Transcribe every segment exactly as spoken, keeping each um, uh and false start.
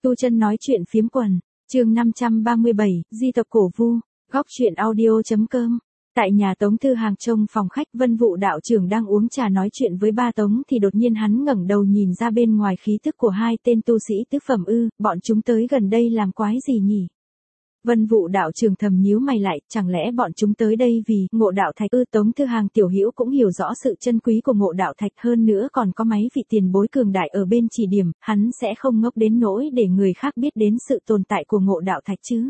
Tu Chân nói chuyện phiếm quần, chương năm trăm ba mươi bảy, di tộc cổ vu, góc truyện audio.com. Tại nhà Tống Thư Hàng trong phòng khách, Vân Vũ đạo trưởng đang uống trà nói chuyện với ba Tống thì đột nhiên hắn ngẩng đầu nhìn ra bên ngoài khí tức của hai tên tu sĩ tứ phẩm ư, bọn chúng tới gần đây làm quái gì nhỉ? Vân Vũ đạo trưởng thầm nhíu mày lại, chẳng lẽ bọn chúng tới đây vì Ngộ Đạo Thạch ư? Tống Thư Hàng tiểu hữu cũng hiểu rõ sự chân quý của Ngộ Đạo Thạch, hơn nữa còn có mấy vị tiền bối cường đại ở bên chỉ điểm, hắn sẽ không ngốc đến nỗi để người khác biết đến sự tồn tại của Ngộ Đạo Thạch chứ.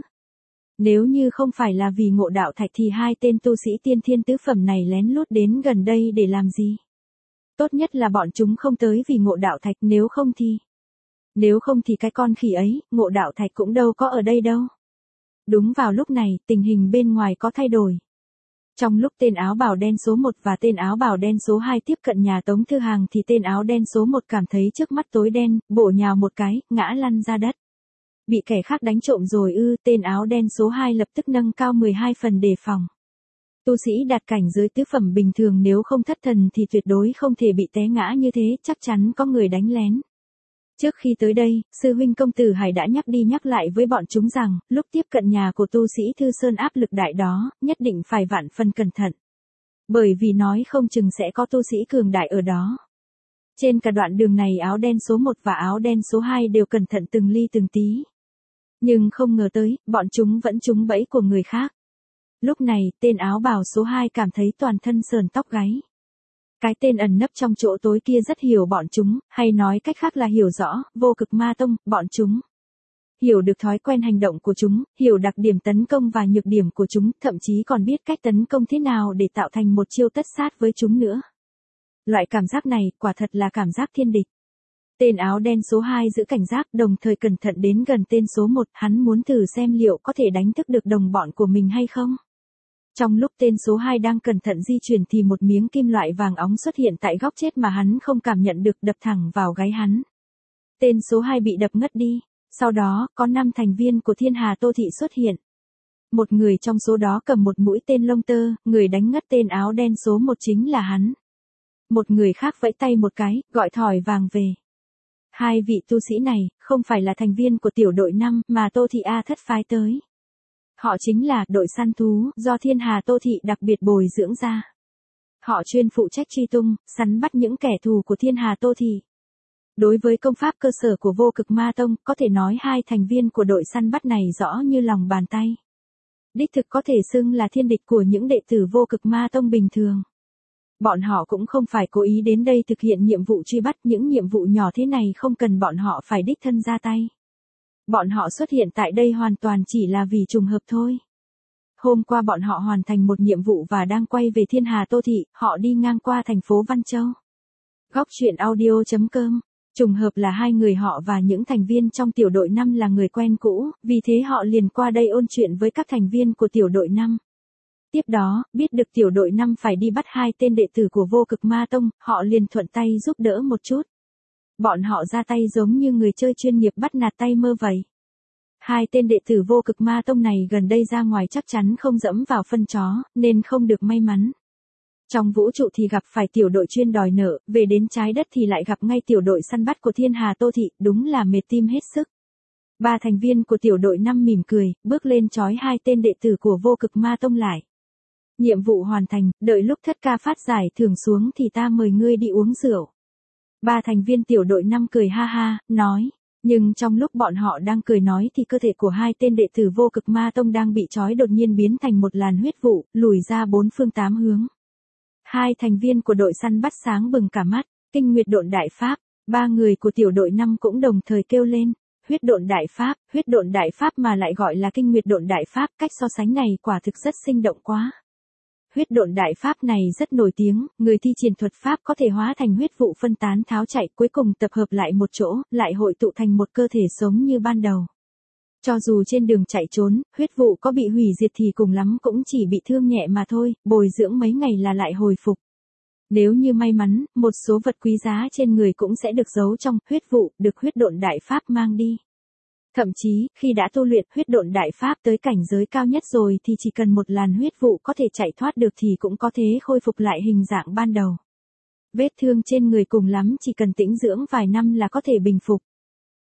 Nếu như không phải là vì Ngộ Đạo Thạch thì hai tên tu sĩ tiên thiên tứ phẩm này lén lút đến gần đây để làm gì? Tốt nhất là bọn chúng không tới vì Ngộ Đạo Thạch, nếu không thì... Nếu không thì cái con khỉ ấy, Ngộ Đạo Thạch cũng đâu có ở đây đâu. Đúng vào lúc này, tình hình bên ngoài có thay đổi. Trong lúc tên áo bào đen số một và tên áo bào đen số hai tiếp cận nhà Tống Thư Hàng thì tên áo đen số một cảm thấy trước mắt tối đen, bổ nhào một cái, ngã lăn ra đất. Bị kẻ khác đánh trộm rồi ư? Tên áo đen số hai lập tức nâng cao mười hai phần đề phòng. Tu sĩ đạt cảnh giới tứ phẩm bình thường nếu không thất thần thì tuyệt đối không thể bị té ngã như thế, chắc chắn có người đánh lén. Trước khi tới đây, sư huynh công tử Hải đã nhắc đi nhắc lại với bọn chúng rằng, lúc tiếp cận nhà của tu sĩ Thư Sơn áp lực đại đó, nhất định phải vạn phần cẩn thận. Bởi vì nói không chừng sẽ có tu sĩ cường đại ở đó. Trên cả đoạn đường này áo đen số một và áo đen số hai đều cẩn thận từng ly từng tí. Nhưng không ngờ tới, bọn chúng vẫn trúng bẫy của người khác. Lúc này, tên áo bào số hai cảm thấy toàn thân sờn tóc gáy. Cái tên ẩn nấp trong chỗ tối kia rất hiểu bọn chúng, hay nói cách khác là hiểu rõ, Vô Cực Ma Tông, bọn chúng. Hiểu được thói quen hành động của chúng, hiểu đặc điểm tấn công và nhược điểm của chúng, thậm chí còn biết cách tấn công thế nào để tạo thành một chiêu tất sát với chúng nữa. Loại cảm giác này, quả thật là cảm giác thiên địch. Tên áo đen số hai giữ cảnh giác, đồng thời cẩn thận đến gần tên số một, hắn muốn thử xem liệu có thể đánh thức được đồng bọn của mình hay không. Trong lúc tên số hai đang cẩn thận di chuyển thì một miếng kim loại vàng óng xuất hiện tại góc chết mà hắn không cảm nhận được, đập thẳng vào gáy hắn. Tên số hai bị đập ngất đi. Sau đó, có năm thành viên của Thiên Hà Tô Thị xuất hiện. Một người trong số đó cầm một mũi tên lông tơ, người đánh ngất tên áo đen số một chính là hắn. Một người khác vẫy tay một cái, gọi thỏi vàng về. Hai vị tu sĩ này, không phải là thành viên của tiểu đội năm mà Tô Thị A thất phái tới. Họ chính là đội săn thú do Thiên Hà Tô Thị đặc biệt bồi dưỡng ra. Họ chuyên phụ trách truy tung, săn bắt những kẻ thù của Thiên Hà Tô Thị. Đối với công pháp cơ sở của Vô Cực Ma Tông, có thể nói hai thành viên của đội săn bắt này rõ như lòng bàn tay. Đích thực có thể xưng là thiên địch của những đệ tử Vô Cực Ma Tông bình thường. Bọn họ cũng không phải cố ý đến đây thực hiện nhiệm vụ truy bắt, những nhiệm vụ nhỏ thế này không cần bọn họ phải đích thân ra tay. Bọn họ xuất hiện tại đây hoàn toàn chỉ là vì trùng hợp thôi. Hôm qua bọn họ hoàn thành một nhiệm vụ và đang quay về Thiên Hà Tô Thị, họ đi ngang qua thành phố Văn Châu. Góc truyện audio.com. Trùng hợp là hai người họ và những thành viên trong tiểu đội năm là người quen cũ, vì thế họ liền qua đây ôn chuyện với các thành viên của tiểu đội năm. Tiếp đó, biết được tiểu đội năm phải đi bắt hai tên đệ tử của Vô Cực Ma Tông, họ liền thuận tay giúp đỡ một chút. Bọn họ ra tay giống như người chơi chuyên nghiệp bắt nạt tay mơ vậy. Hai tên đệ tử Vô Cực Ma Tông này gần đây ra ngoài chắc chắn không dẫm vào phân chó, nên không được may mắn. Trong vũ trụ thì gặp phải tiểu đội chuyên đòi nợ, về đến trái đất thì lại gặp ngay tiểu đội săn bắt của Thiên Hà Tô Thị, đúng là mệt tim hết sức. Ba thành viên của tiểu đội năm mỉm cười, bước lên trói hai tên đệ tử của Vô Cực Ma Tông lại. Nhiệm vụ hoàn thành, đợi lúc thất ca phát giải thưởng xuống thì ta mời ngươi đi uống rượu. Ba thành viên tiểu đội năm cười ha ha, nói. Nhưng trong lúc bọn họ đang cười nói thì cơ thể của hai tên đệ tử Vô Cực Ma Tông đang bị trói đột nhiên biến thành một làn huyết vụ, lùi ra bốn phương tám hướng. Hai thành viên của đội săn bắt sáng bừng cả mắt, kinh nguyệt độn đại pháp, ba người của tiểu đội năm cũng đồng thời kêu lên, huyết độn đại pháp, huyết độn đại pháp mà lại gọi là kinh nguyệt độn đại pháp, cách so sánh này quả thực rất sinh động quá. Huyết độn đại pháp này rất nổi tiếng, người thi triển thuật pháp có thể hóa thành huyết vụ phân tán tháo chạy, cuối cùng tập hợp lại một chỗ, lại hội tụ thành một cơ thể sống như ban đầu. Cho dù trên đường chạy trốn, huyết vụ có bị hủy diệt thì cùng lắm cũng chỉ bị thương nhẹ mà thôi, bồi dưỡng mấy ngày là lại hồi phục. Nếu như may mắn, một số vật quý giá trên người cũng sẽ được giấu trong huyết vụ, được huyết độn đại pháp mang đi. Thậm chí, khi đã tu luyện huyết độn đại pháp tới cảnh giới cao nhất rồi thì chỉ cần một làn huyết vụ có thể chạy thoát được thì cũng có thể khôi phục lại hình dạng ban đầu. Vết thương trên người cùng lắm chỉ cần tĩnh dưỡng vài năm là có thể bình phục.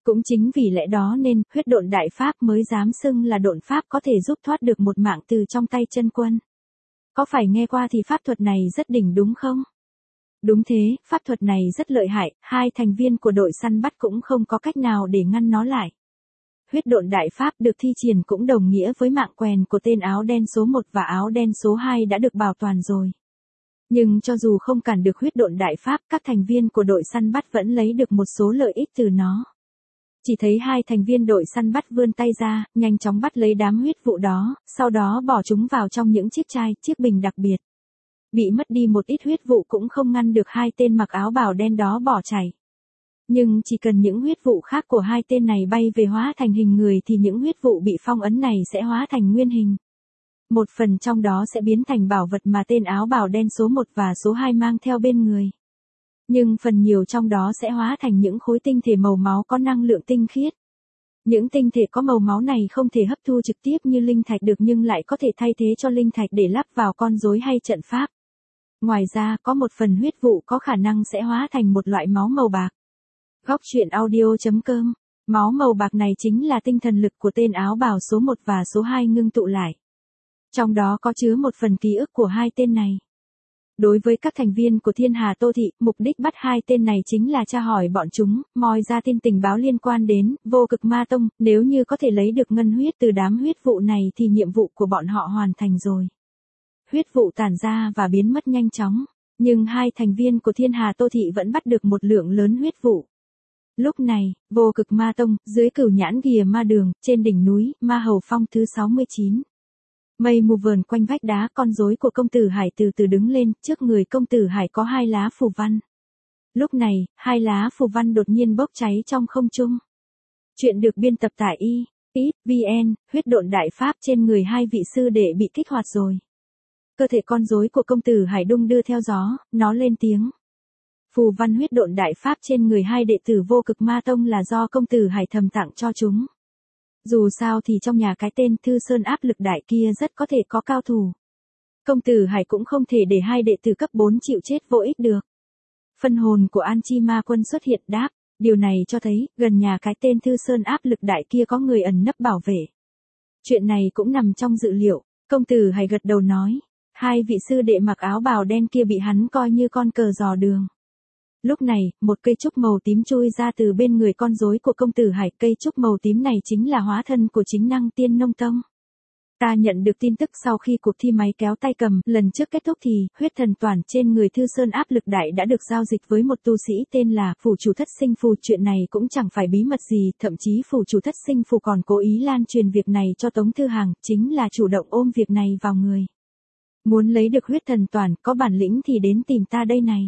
Cũng chính vì lẽ đó nên, huyết độn đại pháp mới dám xưng là độn pháp có thể giúp thoát được một mạng từ trong tay chân quân. Có phải nghe qua thì pháp thuật này rất đỉnh đúng không? Đúng thế, pháp thuật này rất lợi hại, hai thành viên của đội săn bắt cũng không có cách nào để ngăn nó lại. Huyết độn đại pháp được thi triển cũng đồng nghĩa với mạng quèn của tên áo đen số một và áo đen số hai đã được bảo toàn rồi. Nhưng cho dù không cản được huyết độn đại pháp, các thành viên của đội săn bắt vẫn lấy được một số lợi ích từ nó. Chỉ thấy hai thành viên đội săn bắt vươn tay ra, nhanh chóng bắt lấy đám huyết vụ đó, sau đó bỏ chúng vào trong những chiếc chai, chiếc bình đặc biệt. Bị mất đi một ít huyết vụ cũng không ngăn được hai tên mặc áo bào đen đó bỏ chạy. Nhưng chỉ cần những huyết vụ khác của hai tên này bay về hóa thành hình người thì những huyết vụ bị phong ấn này sẽ hóa thành nguyên hình. Một phần trong đó sẽ biến thành bảo vật mà tên áo bào đen số một và số hai mang theo bên người. Nhưng phần nhiều trong đó sẽ hóa thành những khối tinh thể màu máu có năng lượng tinh khiết. Những tinh thể có màu máu này không thể hấp thu trực tiếp như linh thạch được nhưng lại có thể thay thế cho linh thạch để lắp vào con rối hay trận pháp. Ngoài ra có một phần huyết vụ có khả năng sẽ hóa thành một loại máu màu bạc. Góc truyện audio chấm com. Máu màu bạc này chính là tinh thần lực của tên áo bào số một và số hai ngưng tụ lại. Trong đó có chứa một phần ký ức của hai tên này. Đối với các thành viên của Thiên Hà Tô Thị, mục đích bắt hai tên này chính là tra hỏi bọn chúng, moi ra tin tình báo liên quan đến Vô Cực Ma Tông, nếu như có thể lấy được ngân huyết từ đám huyết vụ này thì nhiệm vụ của bọn họ hoàn thành rồi. Huyết vụ tản ra và biến mất nhanh chóng, nhưng hai thành viên của Thiên Hà Tô Thị vẫn bắt được một lượng lớn huyết vụ. Lúc này, Vô Cực Ma Tông, dưới Cửu Nhãn Ghìa Ma Đường, trên đỉnh núi, Ma Hầu Phong thứ sáu mươi chín. Mây mù vờn quanh vách đá, con rối của công tử Hải từ từ đứng lên, trước người công tử Hải có hai lá phù văn. Lúc này, hai lá phù văn đột nhiên bốc cháy trong không trung. Chuyện được biên tập tại i chấm vn, huyết độn đại pháp trên người hai vị sư đệ bị kích hoạt rồi. Cơ thể con rối của công tử Hải đung đưa theo gió, nó lên tiếng. Phù văn huyết độn đại pháp trên người hai đệ tử Vô Cực Ma Tông là do công tử Hải thầm tặng cho chúng. Dù sao thì trong nhà cái tên Thư Sơn áp lực đại kia rất có thể có cao thủ. Công tử Hải cũng không thể để hai đệ tử cấp bốn chịu chết vô ích được. Phân hồn của An Chi Ma Quân xuất hiện đáp, điều này cho thấy, gần nhà cái tên Thư Sơn áp lực đại kia có người ẩn nấp bảo vệ. Chuyện này cũng nằm trong dự liệu, công tử Hải gật đầu nói, hai vị sư đệ mặc áo bào đen kia bị hắn coi như con cờ dò đường. Lúc này, một cây trúc màu tím chui ra từ bên người con rối của công tử Hải, cây trúc màu tím này chính là hóa thân của chính năng Tiên Nông Tông. Ta nhận được tin tức sau khi cuộc thi máy kéo tay cầm lần trước kết thúc thì, huyết thần toàn trên người Thư Sơn áp lực đại đã được giao dịch với một tu sĩ tên là Phủ Chủ Thất Sinh Phù. Chuyện này cũng chẳng phải bí mật gì, thậm chí Phủ Chủ Thất Sinh Phù còn cố ý lan truyền việc này cho Tống Thư Hàng, chính là chủ động ôm việc này vào người. Muốn lấy được huyết thần toàn, có bản lĩnh thì đến tìm ta đây này.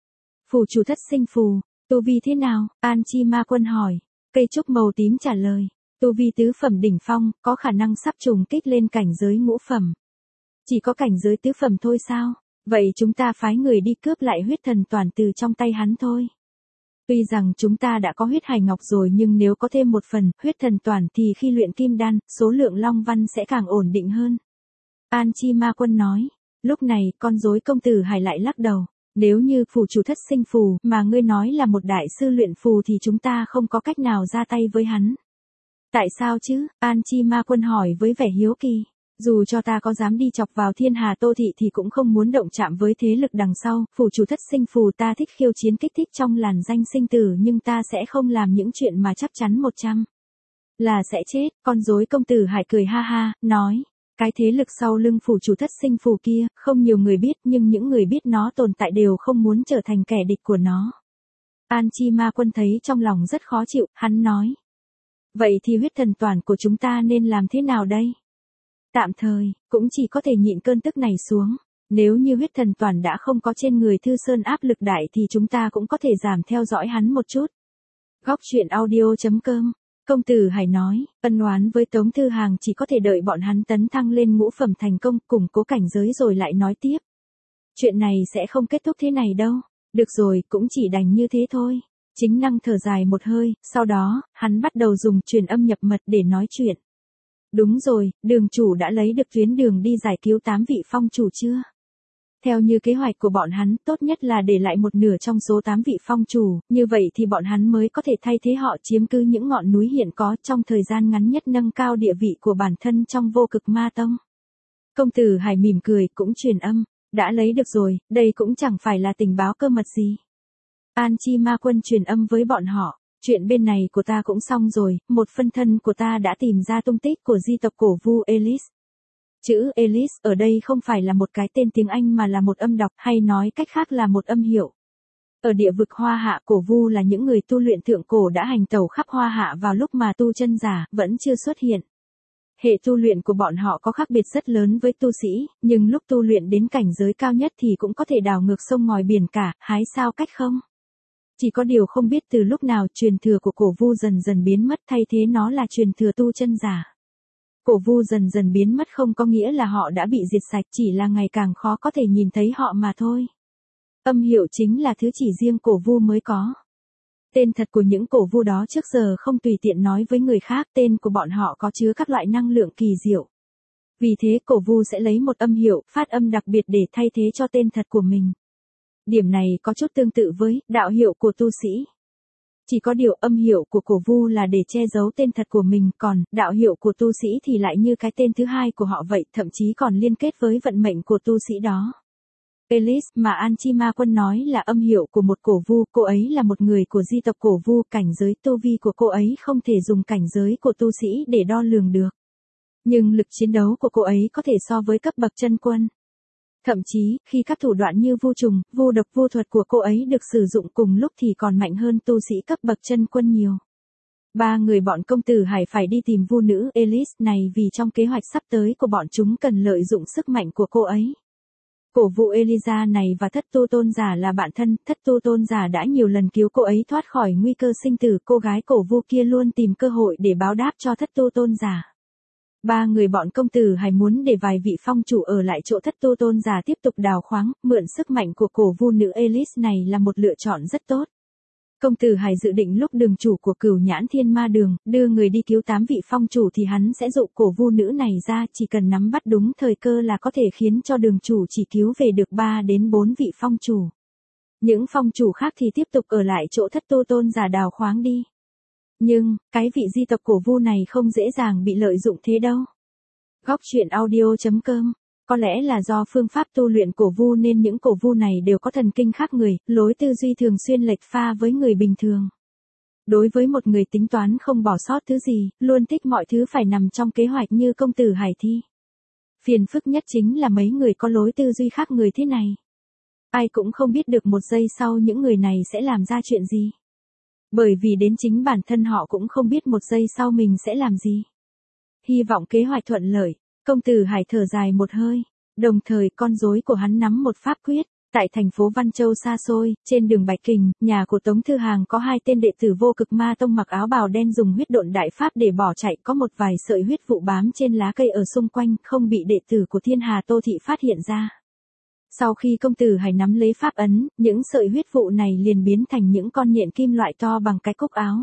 Phủ Chủ Thất Sinh Phù, tu vi thế nào? An Chi Ma Quân hỏi. Cây trúc màu tím trả lời, tu vi tứ phẩm đỉnh phong, có khả năng sắp trùng kích lên cảnh giới ngũ phẩm. Chỉ có cảnh giới tứ phẩm thôi sao? Vậy chúng ta phái người đi cướp lại huyết thần toàn từ trong tay hắn thôi. Tuy rằng chúng ta đã có huyết hải ngọc rồi nhưng nếu có thêm một phần huyết thần toàn thì khi luyện kim đan, số lượng long văn sẽ càng ổn định hơn. An Chi Ma Quân nói. Lúc này, con rối công tử Hải lại lắc đầu. Nếu như Phủ Chủ Thất Sinh Phù mà ngươi nói là một đại sư luyện phù thì chúng ta không có cách nào ra tay với hắn. Tại sao chứ? An Chi Ma Quân hỏi với vẻ hiếu kỳ. Dù cho ta có dám đi chọc vào Thiên Hà Tô Thị thì cũng không muốn động chạm với thế lực đằng sau. Phủ Chủ Thất Sinh Phù ta thích khiêu chiến kích thích trong làn danh sinh tử nhưng ta sẽ không làm những chuyện mà chắc chắn một trăm là sẽ chết. Con rối công tử Hải cười ha ha, nói. Cái thế lực sau lưng Phủ Chủ Thất Sinh Phù kia, không nhiều người biết nhưng những người biết nó tồn tại đều không muốn trở thành kẻ địch của nó. An Chi Ma Quân thấy trong lòng rất khó chịu, hắn nói. Vậy thì huyết thần toàn của chúng ta nên làm thế nào đây? Tạm thời, cũng chỉ có thể nhịn cơn tức này xuống. Nếu như huyết thần toàn đã không có trên người Thư Sơn áp lực đại thì chúng ta cũng có thể giảm theo dõi hắn một chút. Góc truyện audio chấm com. Công tử Hải nói, ân oán với Tống Thư Hàng chỉ có thể đợi bọn hắn tấn thăng lên ngũ phẩm thành công, củng cố cảnh giới rồi lại nói tiếp. Chuyện này sẽ không kết thúc thế này đâu. Được rồi, cũng chỉ đành như thế thôi. Chính năng thở dài một hơi, sau đó, hắn bắt đầu dùng truyền âm nhập mật để nói chuyện. Đúng rồi, đường chủ đã lấy được tuyến đường đi giải cứu tám vị phong chủ chưa? Theo như kế hoạch của bọn hắn, tốt nhất là để lại một nửa trong số tám vị phong chủ, như vậy thì bọn hắn mới có thể thay thế họ chiếm cứ những ngọn núi hiện có trong thời gian ngắn nhất, nâng cao địa vị của bản thân trong vô cực ma tông. Công tử Hải mỉm cười, cũng truyền âm, đã lấy được rồi, đây cũng chẳng phải là tình báo cơ mật gì. An Chi Ma Quân truyền âm với bọn họ, chuyện bên này của ta cũng xong rồi, một phân thân của ta đã tìm ra tung tích của di tộc cổ vu Elise. Chữ Elise ở đây không phải là một cái tên tiếng Anh mà là một âm đọc, hay nói cách khác là một âm hiệu. Ở địa vực Hoa Hạ, cổ vu là những người tu luyện thượng cổ đã hành tẩu khắp Hoa Hạ vào lúc mà tu chân giả vẫn chưa xuất hiện. Hệ tu luyện của bọn họ có khác biệt rất lớn với tu sĩ, nhưng lúc tu luyện đến cảnh giới cao nhất thì cũng có thể đào ngược sông ngòi biển cả, hái sao cách không. Chỉ có điều không biết từ lúc nào truyền thừa của cổ vu dần dần biến mất, thay thế nó là truyền thừa tu chân giả. Cổ vu dần dần biến mất không có nghĩa là họ đã bị diệt sạch, chỉ là ngày càng khó có thể nhìn thấy họ mà thôi. Âm hiệu chính là thứ chỉ riêng cổ vu mới có. Tên thật của những cổ vu đó trước giờ không tùy tiện nói với người khác, tên của bọn họ có chứa các loại năng lượng kỳ diệu. Vì thế cổ vu sẽ lấy một âm hiệu, phát âm đặc biệt để thay thế cho tên thật của mình. Điểm này có chút tương tự với đạo hiệu của tu sĩ. Chỉ có điều âm hiệu của cổ vu là để che giấu tên thật của mình, còn đạo hiệu của tu sĩ thì lại như cái tên thứ hai của họ vậy, thậm chí còn liên kết với vận mệnh của tu sĩ đó. Elise mà An Chi Ma Quân nói là âm hiệu của một cổ vu, cô ấy là một người của di tộc cổ vu, cảnh giới tu vi của cô ấy không thể dùng cảnh giới của tu sĩ để đo lường được. Nhưng lực chiến đấu của cô ấy có thể so với cấp bậc chân quân. Thậm chí, khi các thủ đoạn như vu trùng, vu độc, vu thuật của cô ấy được sử dụng cùng lúc thì còn mạnh hơn tu sĩ cấp bậc chân quân nhiều. Ba người bọn công tử Hải phải đi tìm vu nữ Elise này vì trong kế hoạch sắp tới của bọn chúng cần lợi dụng sức mạnh của cô ấy. Cổ vu Elisa này và thất tu tôn giả là bạn thân, thất tu tôn giả đã nhiều lần cứu cô ấy thoát khỏi nguy cơ sinh tử, cô gái cổ vu kia luôn tìm cơ hội để báo đáp cho thất tu tôn giả. Ba người bọn công tử Hải muốn để vài vị phong chủ ở lại chỗ thất tu tôn giả tiếp tục đào khoáng, mượn sức mạnh của cổ vu nữ Elise này là một lựa chọn rất tốt. Công tử Hải dự định lúc đường chủ của Cửu Nhãn Thiên Ma Đường đưa người đi cứu tám vị phong chủ thì hắn sẽ dụ cổ vu nữ này ra, chỉ cần nắm bắt đúng thời cơ là có thể khiến cho đường chủ chỉ cứu về được ba đến bốn vị phong chủ. Những phong chủ khác thì tiếp tục ở lại chỗ thất tu tôn giả đào khoáng đi. Nhưng, cái vị di tộc cổ vu này không dễ dàng bị lợi dụng thế đâu. Góc truyện audio chấm com. Có lẽ là do phương pháp tu luyện cổ vu nên những cổ vu này đều có thần kinh khác người, lối tư duy thường xuyên lệch pha với người bình thường. Đối với một người tính toán không bỏ sót thứ gì, luôn thích mọi thứ phải nằm trong kế hoạch như công tử Hải thi. Phiền phức nhất chính là mấy người có lối tư duy khác người thế này. Ai cũng không biết được một giây sau những người này sẽ làm ra chuyện gì. Bởi vì đến chính bản thân họ cũng không biết một giây sau mình sẽ làm gì. Hy vọng kế hoạch thuận lợi, công tử Hải thở dài một hơi, đồng thời con rối của hắn nắm một pháp quyết. Tại thành phố Văn Châu xa xôi, trên đường Bạch Kình, nhà của Tống Thư Hàng có hai tên đệ tử vô cực ma tông mặc áo bào đen dùng huyết độn đại pháp để bỏ chạy, có một vài sợi huyết vụ bám trên lá cây ở xung quanh, không bị đệ tử của Thiên Hà Tô Thị phát hiện ra. Sau khi công tử Hải nắm lấy pháp ấn, những sợi huyết vụ này liền biến thành những con nhện kim loại to bằng cái cúc áo.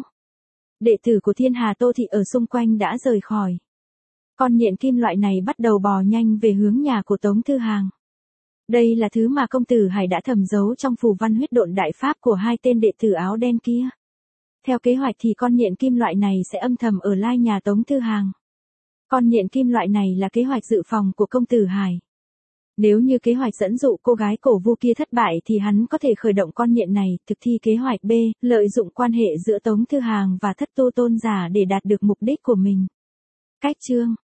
Đệ tử của Thiên Hà Tô Thị ở xung quanh đã rời khỏi. Con nhện kim loại này bắt đầu bò nhanh về hướng nhà của Tống Thư Hàng. Đây là thứ mà công tử Hải đã thầm giấu trong phù văn huyết độn đại pháp của hai tên đệ tử áo đen kia. Theo kế hoạch thì con nhện kim loại này sẽ âm thầm ở lai nhà Tống Thư Hàng. Con nhện kim loại này là kế hoạch dự phòng của công tử Hải. Nếu như kế hoạch dẫn dụ cô gái cổ vu kia thất bại thì hắn có thể khởi động con nhện này, thực thi kế hoạch B, lợi dụng quan hệ giữa Tống Thư Hàng và thất tu tôn giả để đạt được mục đích của mình. Cách chương